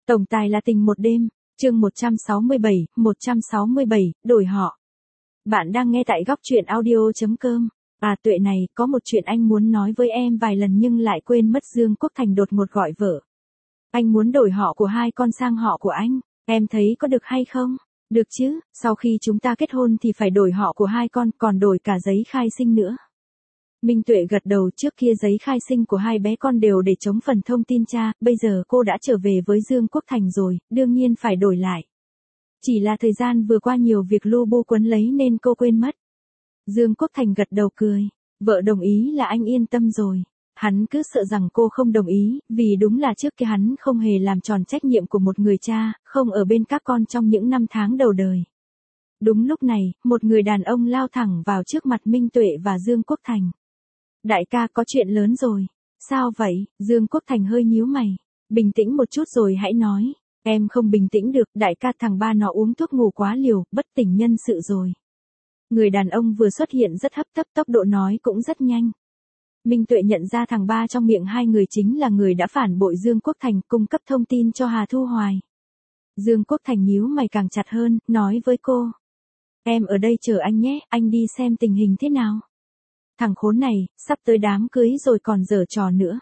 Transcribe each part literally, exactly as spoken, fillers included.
Tổng tài là tình một đêm, chương một trăm sáu mươi bảy, một trăm sáu mươi bảy, đổi họ. Bạn đang nghe tại góc truyện audio chấm com. À Tuệ này, có một chuyện anh muốn nói với em vài lần nhưng lại quên mất. Dương Quốc Thành đột ngột gọi vợ. Anh muốn đổi họ của hai con sang họ của anh, em thấy có được hay không? Được chứ, sau khi chúng ta kết hôn thì phải đổi họ của hai con, còn đổi cả giấy khai sinh nữa. Minh Tuệ gật đầu. Trước kia giấy khai sinh của hai bé con đều để chống phần thông tin cha, bây giờ cô đã trở về với Dương Quốc Thành rồi, đương nhiên phải đổi lại. Chỉ là thời gian vừa qua nhiều việc lu bu quấn lấy nên cô quên mất. Dương Quốc Thành gật đầu cười, vợ đồng ý là anh yên tâm rồi. Hắn cứ sợ rằng cô không đồng ý, vì đúng là trước kia hắn không hề làm tròn trách nhiệm của một người cha, không ở bên các con trong những năm tháng đầu đời. Đúng lúc này, một người đàn ông lao thẳng vào trước mặt Minh Tuệ và Dương Quốc Thành. Đại ca, có chuyện lớn rồi. Sao vậy? Dương Quốc Thành hơi nhíu mày. Bình tĩnh một chút rồi hãy nói. Em không bình tĩnh được, đại ca, thằng ba nó uống thuốc ngủ quá liều, bất tỉnh nhân sự rồi. Người đàn ông vừa xuất hiện rất hấp tấp, tốc độ nói cũng rất nhanh. Minh Tuệ nhận ra thằng ba trong miệng hai người chính là người đã phản bội Dương Quốc Thành, cung cấp thông tin cho Hà Thu Hoài. Dương Quốc Thành nhíu mày càng chặt hơn, nói với cô. Em ở đây chờ anh nhé, anh đi xem tình hình thế nào. Thằng khốn này, sắp tới đám cưới rồi còn giở trò nữa.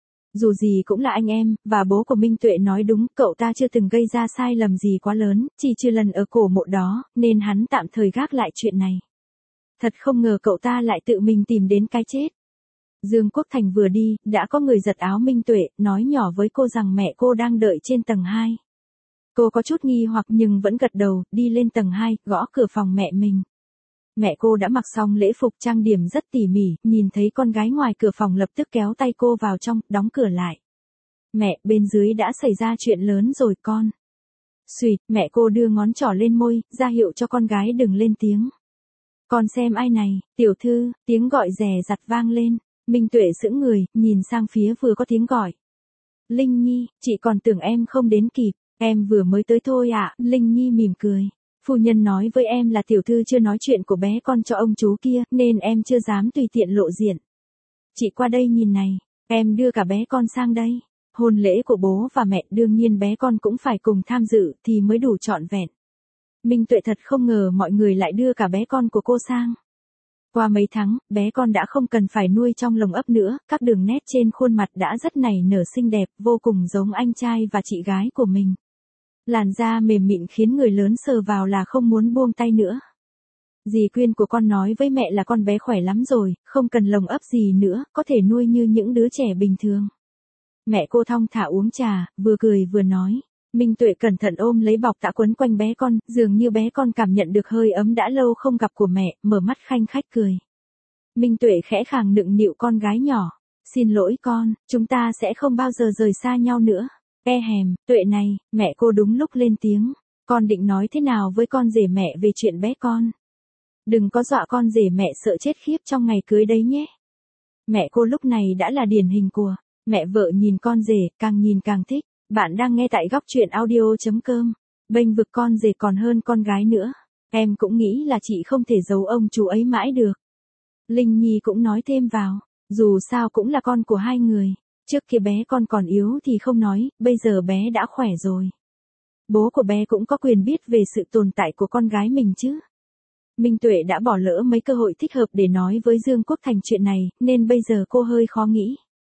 Dù gì cũng là anh em, và bố của Minh Tuệ nói đúng, cậu ta chưa từng gây ra sai lầm gì quá lớn, chỉ trừ lần ở cổ mộ đó, nên hắn tạm thời gác lại chuyện này. Thật không ngờ cậu ta lại tự mình tìm đến cái chết. Dương Quốc Thành vừa đi, đã có người giật áo Minh Tuệ, nói nhỏ với cô rằng mẹ cô đang đợi trên tầng hai. Cô có chút nghi hoặc nhưng vẫn gật đầu, đi lên tầng hai, gõ cửa phòng mẹ mình. Mẹ cô đã mặc xong lễ phục trang điểm rất tỉ mỉ, nhìn thấy con gái ngoài cửa phòng lập tức kéo tay cô vào trong, đóng cửa lại. Mẹ, bên dưới đã xảy ra chuyện lớn rồi con. Xùyt, mẹ cô đưa ngón trỏ lên môi, ra hiệu cho con gái đừng lên tiếng. Con xem ai này, tiểu thư, tiếng gọi rè rặt vang lên. Minh Tuệ sững người, nhìn sang phía vừa có tiếng gọi. Linh Nhi, chị còn tưởng em không đến kịp, em vừa mới tới thôi ạ. Linh Nhi mỉm cười. Phu nhân nói với em là tiểu thư chưa nói chuyện của bé con cho ông chú kia, nên em chưa dám tùy tiện lộ diện. Chị qua đây nhìn này, em đưa cả bé con sang đây. Hôn lễ của bố và mẹ, đương nhiên bé con cũng phải cùng tham dự thì mới đủ trọn vẹn. Minh Tuệ thật không ngờ mọi người lại đưa cả bé con của cô sang. Qua mấy tháng, bé con đã không cần phải nuôi trong lồng ấp nữa, các đường nét trên khuôn mặt đã rất nảy nở xinh đẹp, vô cùng giống anh trai và chị gái của mình. Làn da mềm mịn khiến người lớn sờ vào là không muốn buông tay nữa. Dì Quyên của con nói với mẹ là con bé khỏe lắm rồi, không cần lồng ấp gì nữa, có thể nuôi như những đứa trẻ bình thường. Mẹ cô thong thả uống trà, vừa cười vừa nói. Minh Tuệ cẩn thận ôm lấy bọc tã quấn quanh bé con, dường như bé con cảm nhận được hơi ấm đã lâu không gặp của mẹ, mở mắt khanh khách cười. Minh Tuệ khẽ khàng nựng nịu con gái nhỏ. Xin lỗi con, chúng ta sẽ không bao giờ rời xa nhau nữa. E hèm, Tuệ này, mẹ cô đúng lúc lên tiếng. Con định nói thế nào với con rể mẹ về chuyện bé con? Đừng có dọa con rể mẹ sợ chết khiếp trong ngày cưới đấy nhé. Mẹ cô lúc này đã là điển hình của mẹ vợ nhìn con rể, càng nhìn càng thích. Bạn đang nghe tại góc truyện audio chấm com. Bênh vực con rể còn hơn con gái nữa. Em cũng nghĩ là chị không thể giấu ông chú ấy mãi được. Linh Nhi cũng nói thêm vào. Dù sao cũng là con của hai người. Trước kia bé con còn yếu thì không nói, bây giờ bé đã khỏe rồi. Bố của bé cũng có quyền biết về sự tồn tại của con gái mình chứ. Minh Tuệ đã bỏ lỡ mấy cơ hội thích hợp để nói với Dương Quốc Thành chuyện này, nên bây giờ cô hơi khó nghĩ.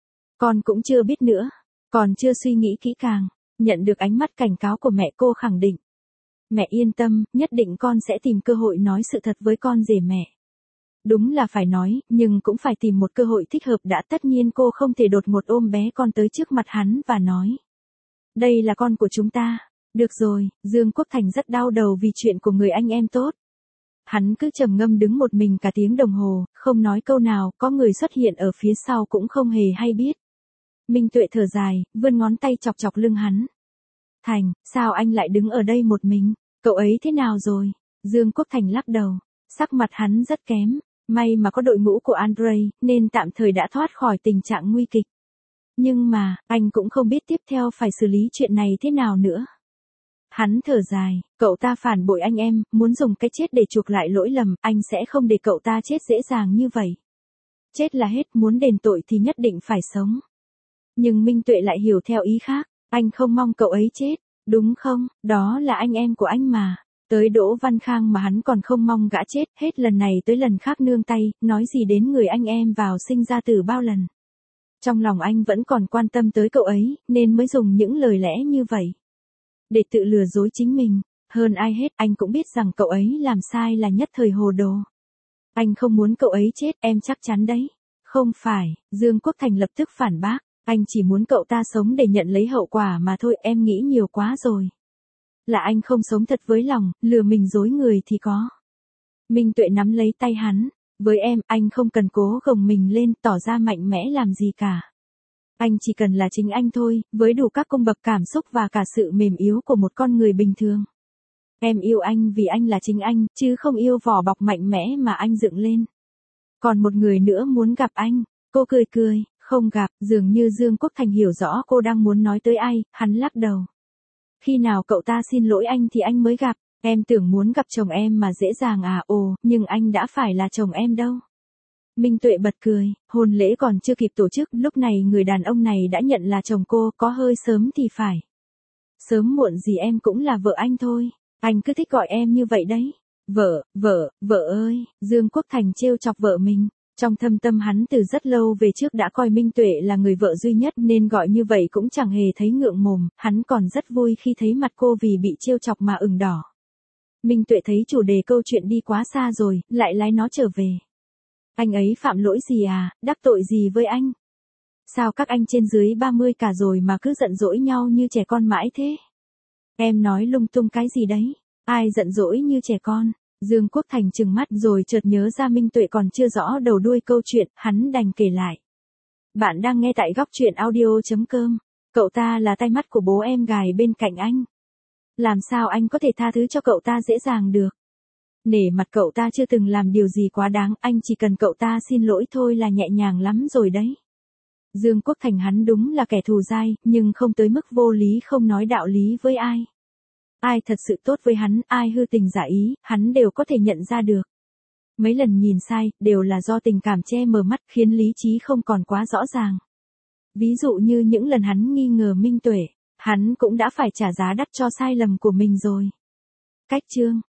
Con cũng chưa biết nữa, còn chưa suy nghĩ kỹ càng. Nhận được ánh mắt cảnh cáo của mẹ, cô khẳng định. Mẹ yên tâm, nhất định con sẽ tìm cơ hội nói sự thật với con rể mẹ. Đúng là phải nói, nhưng cũng phải tìm một cơ hội thích hợp đã. Tất nhiên cô không thể đột ngột ôm bé con tới trước mặt hắn và nói. Đây là con của chúng ta. Được rồi, Dương Quốc Thành rất đau đầu vì chuyện của người anh em tốt. Hắn cứ trầm ngâm đứng một mình cả tiếng đồng hồ, không nói câu nào, có người xuất hiện ở phía sau cũng không hề hay biết. Minh Tuệ thở dài, vươn ngón tay chọc chọc lưng hắn. Thành, sao anh lại đứng ở đây một mình? Cậu ấy thế nào rồi? Dương Quốc Thành lắc đầu, sắc mặt hắn rất kém. May mà có đội ngũ của Andre, nên tạm thời đã thoát khỏi tình trạng nguy kịch. Nhưng mà, anh cũng không biết tiếp theo phải xử lý chuyện này thế nào nữa. Hắn thở dài, cậu ta phản bội anh em, muốn dùng cái chết để chuộc lại lỗi lầm, anh sẽ không để cậu ta chết dễ dàng như vậy. Chết là hết, muốn đền tội thì nhất định phải sống. Nhưng Minh Tuệ lại hiểu theo ý khác. Anh không mong cậu ấy chết, đúng không? Đó là anh em của anh mà. Tới Đỗ Văn Khang mà hắn còn không mong gã chết, hết lần này tới lần khác nương tay, nói gì đến người anh em vào sinh ra tử bao lần. Trong lòng anh vẫn còn quan tâm tới cậu ấy, nên mới dùng những lời lẽ như vậy. Để tự lừa dối chính mình, hơn ai hết anh cũng biết rằng cậu ấy làm sai là nhất thời hồ đồ. Anh không muốn cậu ấy chết, em chắc chắn đấy. Không phải, Dương Quốc Thành lập tức phản bác, anh chỉ muốn cậu ta sống để nhận lấy hậu quả mà thôi, em nghĩ nhiều quá rồi. Là anh không sống thật với lòng, lừa mình dối người thì có. Minh Tuệ nắm lấy tay hắn, với em, anh không cần cố gồng mình lên, tỏ ra mạnh mẽ làm gì cả. Anh chỉ cần là chính anh thôi, với đủ các cung bậc cảm xúc và cả sự mềm yếu của một con người bình thường. Em yêu anh vì anh là chính anh, chứ không yêu vỏ bọc mạnh mẽ mà anh dựng lên. Còn một người nữa muốn gặp anh, cô cười cười, không gặp, dường như Dương Quốc Thành hiểu rõ cô đang muốn nói tới ai, hắn lắc đầu. Khi nào cậu ta xin lỗi anh thì anh mới gặp, em tưởng muốn gặp chồng em mà dễ dàng à, ồ, nhưng anh đã phải là chồng em đâu. Minh Tuệ bật cười, hôn lễ còn chưa kịp tổ chức, lúc này người đàn ông này đã nhận là chồng cô, có hơi sớm thì phải. Sớm muộn gì em cũng là vợ anh thôi, anh cứ thích gọi em như vậy đấy. Vợ, vợ, vợ ơi, Dương Quốc Thành trêu chọc vợ mình. Trong thâm tâm hắn từ rất lâu về trước đã coi Minh Tuệ là người vợ duy nhất nên gọi như vậy cũng chẳng hề thấy ngượng mồm, hắn còn rất vui khi thấy mặt cô vì bị trêu chọc mà ửng đỏ. Minh Tuệ thấy chủ đề câu chuyện đi quá xa rồi, lại lái nó trở về. Anh ấy phạm lỗi gì à, đắc tội gì với anh? Sao các anh trên dưới ba mươi cả rồi mà cứ giận dỗi nhau như trẻ con mãi thế? Em nói lung tung cái gì đấy? Ai giận dỗi như trẻ con? Dương Quốc Thành trừng mắt rồi chợt nhớ ra Minh Tuệ còn chưa rõ đầu đuôi câu chuyện, hắn đành kể lại. Bạn đang nghe tại góc truyện audio chấm com. Cậu ta là tai mắt của bố em gài bên cạnh anh. Làm sao anh có thể tha thứ cho cậu ta dễ dàng được? Nể mặt cậu ta chưa từng làm điều gì quá đáng, anh chỉ cần cậu ta xin lỗi thôi là nhẹ nhàng lắm rồi đấy. Dương Quốc Thành hắn đúng là kẻ thù dai, nhưng không tới mức vô lý không nói đạo lý với ai. Ai thật sự tốt với hắn, ai hư tình giả ý, hắn đều có thể nhận ra được. Mấy lần nhìn sai, đều là do tình cảm che mờ mắt khiến lý trí không còn quá rõ ràng. Ví dụ như những lần hắn nghi ngờ Minh Tuệ, hắn cũng đã phải trả giá đắt cho sai lầm của mình rồi. Cách chương